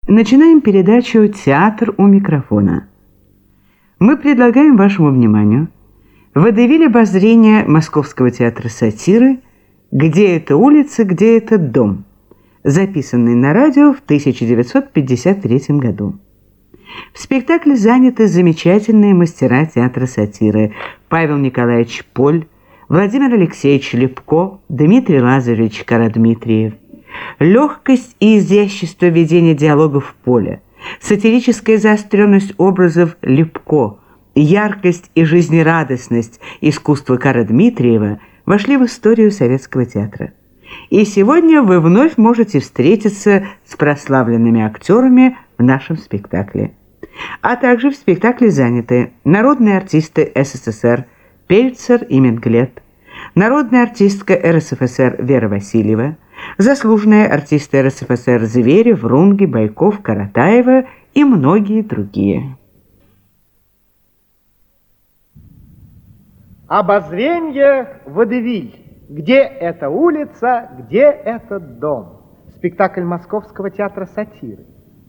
Начинаем передачу «Театр у микрофона». Мы предлагаем вашему вниманию водевиль обозрения Московского театра сатиры «Где эта улица, где этот дом?», записанный на радио в 1953 году. В спектакле заняты замечательные мастера театра сатиры Павел Николаевич Поль, Владимир Алексеевич Лепко, Дмитрий Лазаревич Карадмитриев. Легкость и изящество ведения диалогов Поля, сатирическая заостренность образов Лепко, яркость и жизнерадостность искусства Карадмитриева вошли в историю советского театра. И сегодня вы вновь можете встретиться с прославленными актерами в нашем спектакле. А также в спектакле заняты народные артисты СССР Пельцер и Менглет, народная артистка РСФСР Вера Васильева, заслуженные артисты РСФСР Зверев, Рунге, Байков, Каратаева и многие другие. Обозрение водевиль. Где эта улица, где этот дом? Спектакль Московского театра сатиры.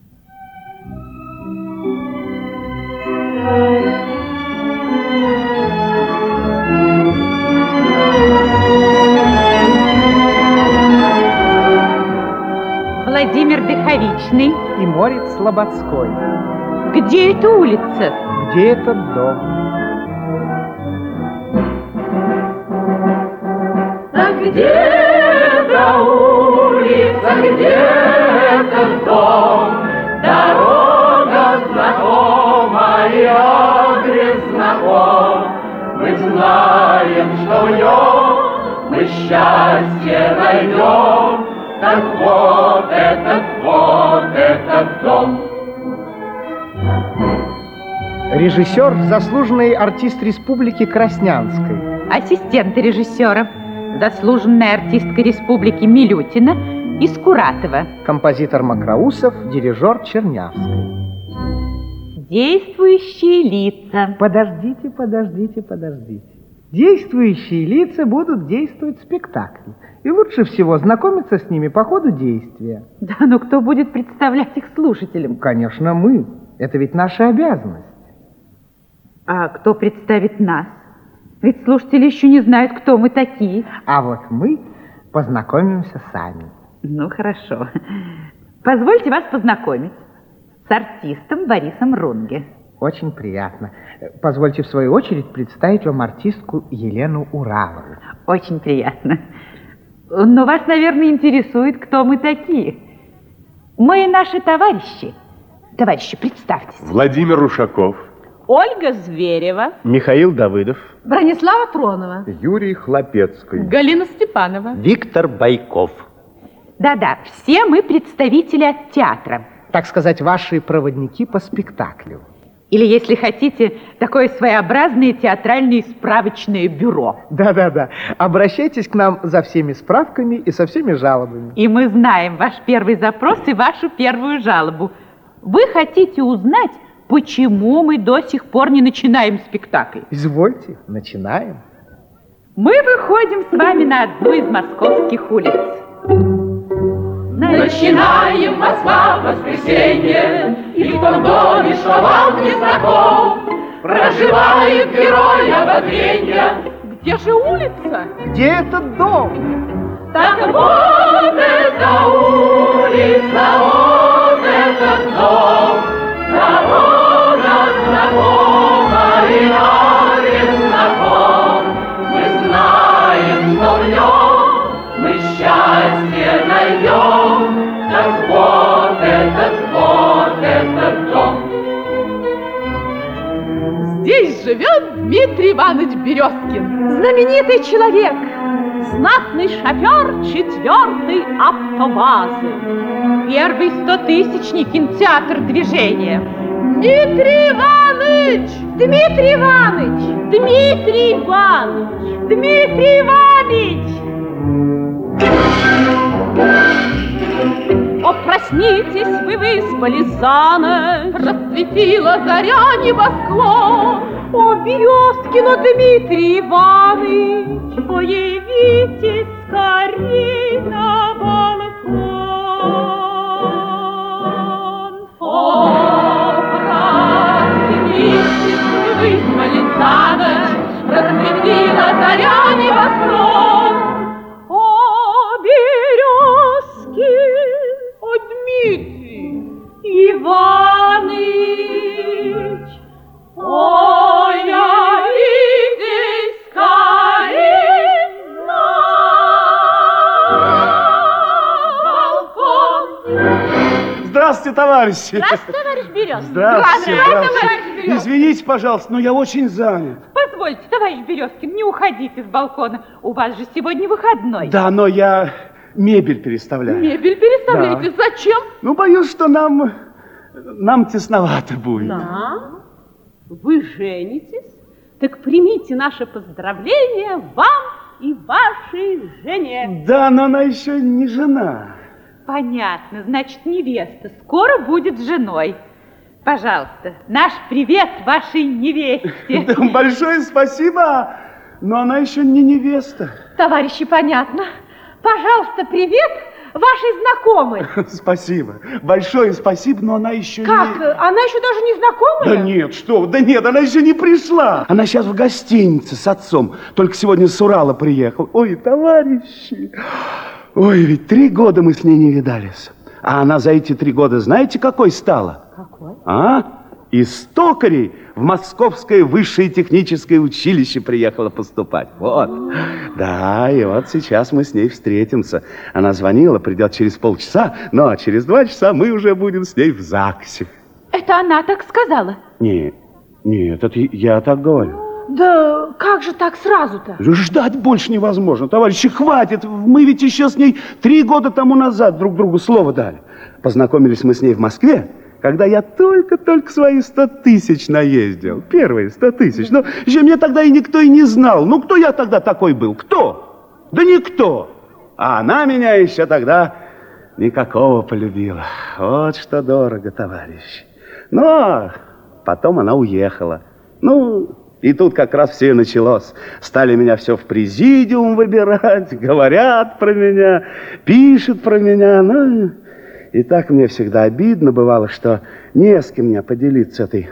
Владимир Дыховичный И Морец Слободской. Где эта улица? Где этот дом? А где эта улица, где этот дом? Дорога знакома и адрес знаком. Мы знаем, что в нем мы счастье найдем. Так вот этот дом. Режиссер, заслуженный артист республики Краснянской. Ассистенты режиссера, заслуженная артистка республики Милютина и Скуратова. Композитор Макроусов, дирижер Чернявский. Действующие лица. Подождите. Действующие лица будут действовать в спектакле. И лучше всего знакомиться с ними по ходу действия. Да, но кто будет представлять их слушателям? Конечно, мы. Это ведь наша обязанность. А кто представит нас? Ведь слушатели еще не знают, кто мы такие. А вот мы познакомимся сами. Ну, хорошо. Позвольте вас познакомить с артистом Борисом Рунге. Очень приятно. Позвольте, в свою очередь, представить вам артистку Елену Уралову. Очень приятно. Но вас, наверное, интересует, кто мы такие. Мы наши товарищи. Товарищи, представьтесь. Владимир Ушаков. Ольга Зверева. Михаил Давыдов. Бронислава Тронова. Юрий Хлопецкий. Галина Степанова. Виктор Байков. Да-да, все мы представители от театра. Так сказать, ваши проводники по спектаклю. Или, если хотите, такое своеобразное театральное справочное бюро. Да. Обращайтесь к нам за всеми справками и со всеми жалобами. И мы знаем ваш первый запрос и вашу первую жалобу. Вы хотите узнать, почему мы до сих пор не начинаем спектакль? Извольте, начинаем. Мы выходим с вами на одну из московских улиц. Начинаем Москва в воскресенье, и в том доме, что вам не знаком, проживает герой ободрения. Где же улица? Где этот дом? Так вот эта улица, вот этот дом, дорога знакома и адрес знаком. Мы знаем, что в нем мы счастье найдем. Так вот этот дом. Здесь живет Дмитрий Иванович Березкин. Знаменитый человек. Знатный шофер 4-й автобазы. Первый 100-тысячник кинотеатр движения. Дмитрий Иванович! Дмитрий Иванович! Дмитрий Иванович! Дмитрий Иванович! О, проснитесь, вы выспались за ночь, Расцветила заря небосклон. О, Березкин, о, Дмитрий Иванович, появитесь скорей на балкон. Здравствуйте, товарищи. Здравствуй, товарищ Березкин. Здравствуйте. Здравствуй, товарищ Березкин. Извините, пожалуйста, но я очень занят. Позвольте, товарищ Березкин, не уходите с балкона. У вас же сегодня выходной. Да, но я мебель переставляю. Мебель переставляете? Да. Зачем? Ну, боюсь, что нам тесновато будет. Да. Вы женитесь? Так примите наше поздравление вам и вашей жене. Да, но она еще не жена. Понятно, значит, невеста скоро будет женой. Пожалуйста, наш привет вашей невесте. Да, большое спасибо, но она еще не невеста. Товарищи, понятно. Пожалуйста, привет вашей знакомой. Спасибо. Большое спасибо, но она еще Как? не... Она еще даже не знакомая? Да нет, что? Да нет, она еще не пришла. Она сейчас в гостинице с отцом. Только сегодня с Урала приехал. Ой, товарищи. Ой, ведь 3 года мы с ней не видались. А она за эти 3 года знаете, какой стала? Какой? Из токарей в Московское высшее техническое училище приехала поступать. Вот. Да, и вот сейчас мы с ней встретимся. Она звонила, придет через полчаса, но через 2 часа мы уже будем с ней в ЗАГСе. Это она так сказала? Нет, это я так говорю. Да как же так сразу-то? Ждать больше невозможно, товарищи, хватит. Мы ведь еще с ней 3 года тому назад друг другу слово дали. Познакомились мы с ней в Москве, когда я только-только свои 100 тысяч наездил. Первые 100 тысяч. Но еще мне тогда и никто и не знал. Ну, кто я тогда такой был? Кто? Да никто. А она меня еще тогда никакого полюбила. Вот что дорого, товарищи. Но потом она уехала. Ну, и тут как раз все и началось. Стали меня все в президиум выбирать, говорят про меня, пишут про меня. Ну, и так мне всегда обидно бывало, что не с кем мне поделиться этой,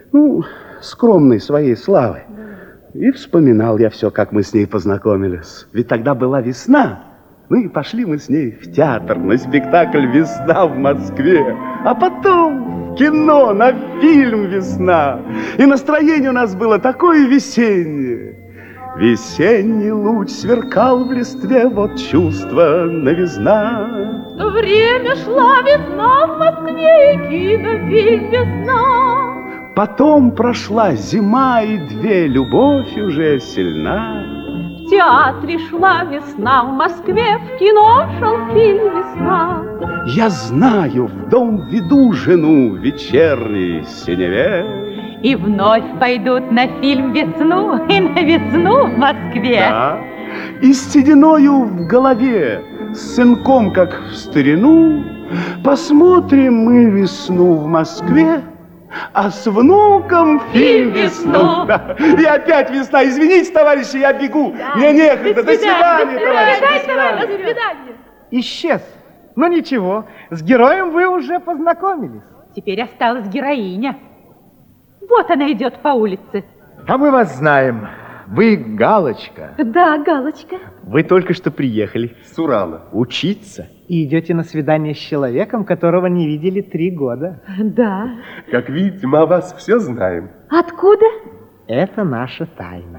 скромной своей славой. И вспоминал я все, как мы с ней познакомились. Ведь тогда была весна. Ну и пошли мы с ней в театр на спектакль «Весна» в Москве. А потом в кино на фильм «Весна». И настроение у нас было такое весеннее. Весенний луч сверкал в листве, вот чувство новизна. Время шла весна в Москве, и кинофильм «Весна». Потом прошла зима, и 2 любовь уже сильна. В театре шла весна, в Москве в кино шел фильм «Весна». Я знаю, в дом веду жену вечерней синеве. И вновь пойдут на фильм «Весну» и на весну в Москве. Да. И с сединою в голове, с сынком, как в старину, посмотрим мы весну в Москве, а с внуком фильм «Весну». Да. И опять весна. Извините, товарищи, я бегу. Да. Мне некогда. До свидания, товарищи. До свидания. Исчез. Но ничего, с героем вы уже познакомились. Теперь осталась героиня. Вот она идет по улице. А мы вас знаем. Вы Галочка. Да, Галочка. Вы только что приехали с Урала учиться. И идете на свидание с человеком, которого не видели 3 года. Да. Как видите, мы о вас все знаем. Откуда? Это наша тайна.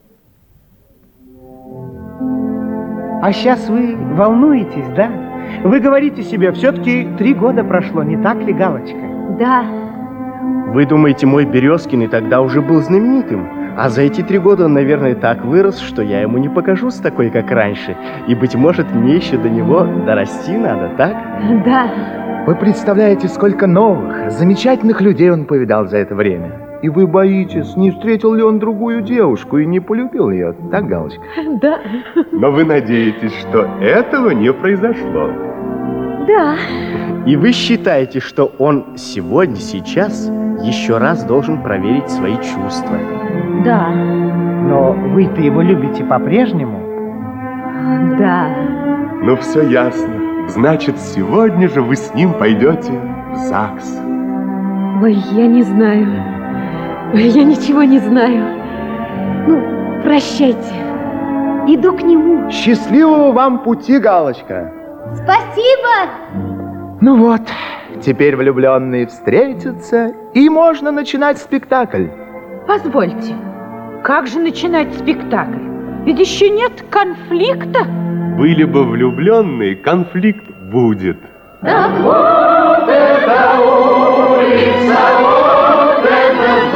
А сейчас вы волнуетесь, да? Вы говорите себе, все-таки 3 года прошло, не так ли, Галочка? Да. Вы думаете, мой Березкин и тогда уже был знаменитым? А за эти 3 года он, наверное, так вырос, что я ему не покажусь такой, как раньше. И, быть может, мне еще до него дорасти надо, так? Да. Вы представляете, сколько новых, замечательных людей он повидал за это время. И вы боитесь, не встретил ли он другую девушку и не полюбил ее, так, Галочка? Да. Но вы надеетесь, что этого не произошло? Да. И вы считаете, что он сегодня, сейчас еще раз должен проверить свои чувства? Да. Но вы-то его любите по-прежнему? Да. Ну, все ясно. Значит, сегодня же вы с ним пойдете в ЗАГС. Ой, я не знаю. Я ничего не знаю. Ну, прощайте. Иду к нему. Счастливого вам пути, Галочка. Спасибо. Ну вот, теперь влюбленные встретятся, и можно начинать спектакль. Позвольте, как же начинать спектакль? Ведь еще нет конфликта. Были бы влюбленные, конфликт будет. Так вот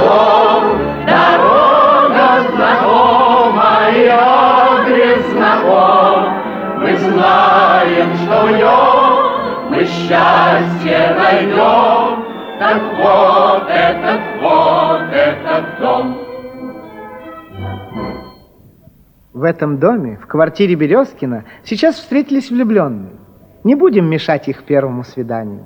дом, дорога знакомая, адрес знаком. Мы знаем, что в нем мы счастье найдем. Так вот этот дом. В этом доме, в квартире Березкина, сейчас встретились влюбленные. Не будем мешать их первому свиданию.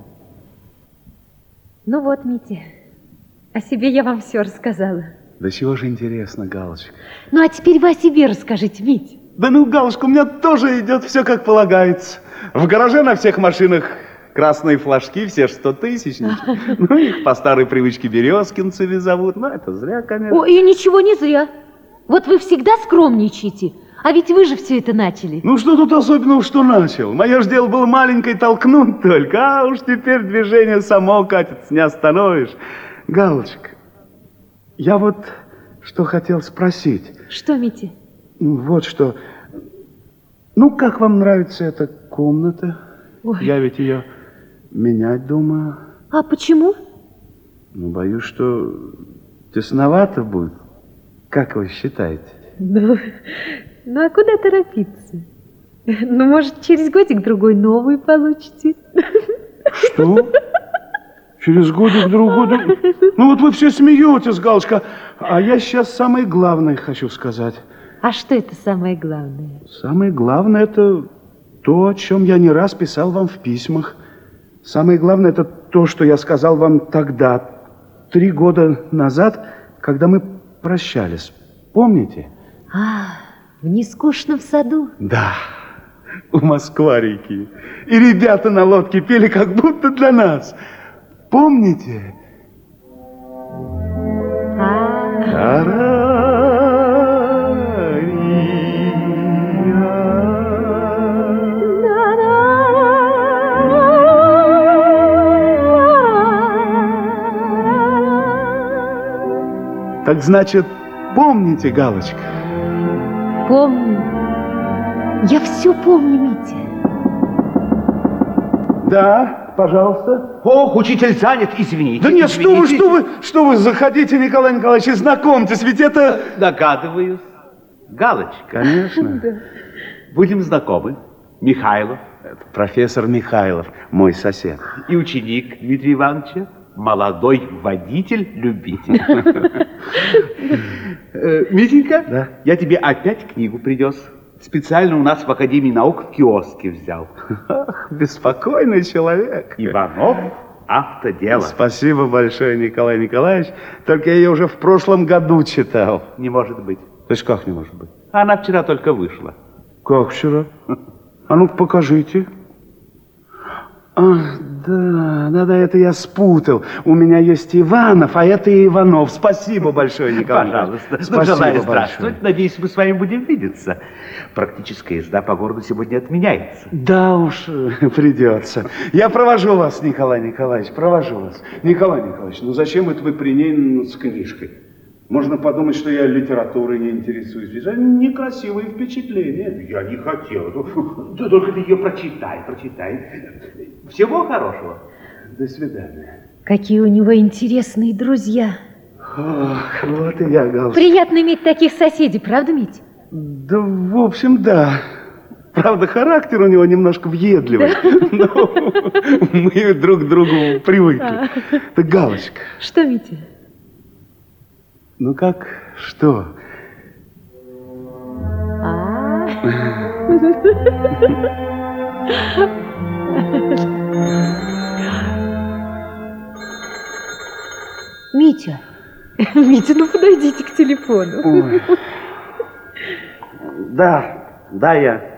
Ну вот, Митя, о себе я вам все рассказала. Да чего же интересно, Галочка. Ну, а теперь вы о себе расскажите, Мить. Да ну, Галочка, у меня тоже идет все как полагается. В гараже на всех машинах красные флажки, все ж 100-тысячники. Ну, их по старой привычке березкинцами зовут. Ну, это зря, конечно. О, и ничего не зря. Вот вы всегда скромничаете, а ведь вы же все это начали. Ну, что тут особенного, что начал? Мое ж дело было маленькое толкнуть только, а уж теперь движение само катится, не остановишь. Галочка, я вот что хотел спросить. Что, Митя? Вот что. Ну, как вам нравится эта комната? Ой. Я ведь ее менять думаю. А почему? Ну, боюсь, что тесновато будет. Как вы считаете? Ну, а куда торопиться? Ну, может, через годик-другой новую получите. Что? Через годик-другой? Ну, вот вы все смеетесь, Галочка. А я сейчас самое главное хочу сказать. А что это самое главное? Самое главное, это то, о чем я не раз писал вам в письмах. Самое главное, это то, что я сказал вам тогда, 3 года назад, когда мы прощались. Помните? А, в нескучном саду? Да, у Москва-реки. И ребята на лодке пели, как будто для нас. Помните? Так значит, помните, Галочка? Помню. Я все помню, Митя. Да, пожалуйста. Ох, учитель занят, извините. Да нет, извините. что вы, заходите, Николай Николаевич, и знакомьтесь, ведь это... Догадываюсь. Галочка. Конечно. Будем знакомы. Михайлов. Это профессор Михайлов, мой сосед. И ученик Дмитрия Ивановича. Молодой водитель-любитель. Митенька, да? Я тебе опять книгу принес. Специально у нас в Академии наук в киоске взял. Ах, беспокойный человек. Иванов, автодело. Спасибо большое, Николай Николаевич. Только я ее уже в прошлом году читал. Не может быть. То есть как не может быть? Она вчера только вышла. Как вчера? А ну-ка покажите. Да, это я спутал. У меня есть Иванов, а это и Иванов. Спасибо большое, Николай. Пожалуйста. Спасибо Желаю большое. здравствовать. Надеюсь, мы с вами будем видеться. Практическая езда по городу сегодня отменяется. Да уж, придется. Я провожу вас, Николай Николаевич, провожу вас. Николай Николаевич, ну зачем это вы при ней с книжкой? Можно подумать, что я литературой не интересуюсь. Ведь это некрасивые впечатления. Я не хотел. Только ты ее прочитай. Всего хорошего. До свидания. Какие у него интересные друзья. Ох, вот и я, Галочка. Приятно иметь таких соседей, правда, Мить? Да, в общем, да. Правда, характер у него немножко въедливый. Но мы друг к другу привыкли. Так, Галочка. Что, Митя? Ну как, что? Митя, ну подойдите к телефону. Да, я.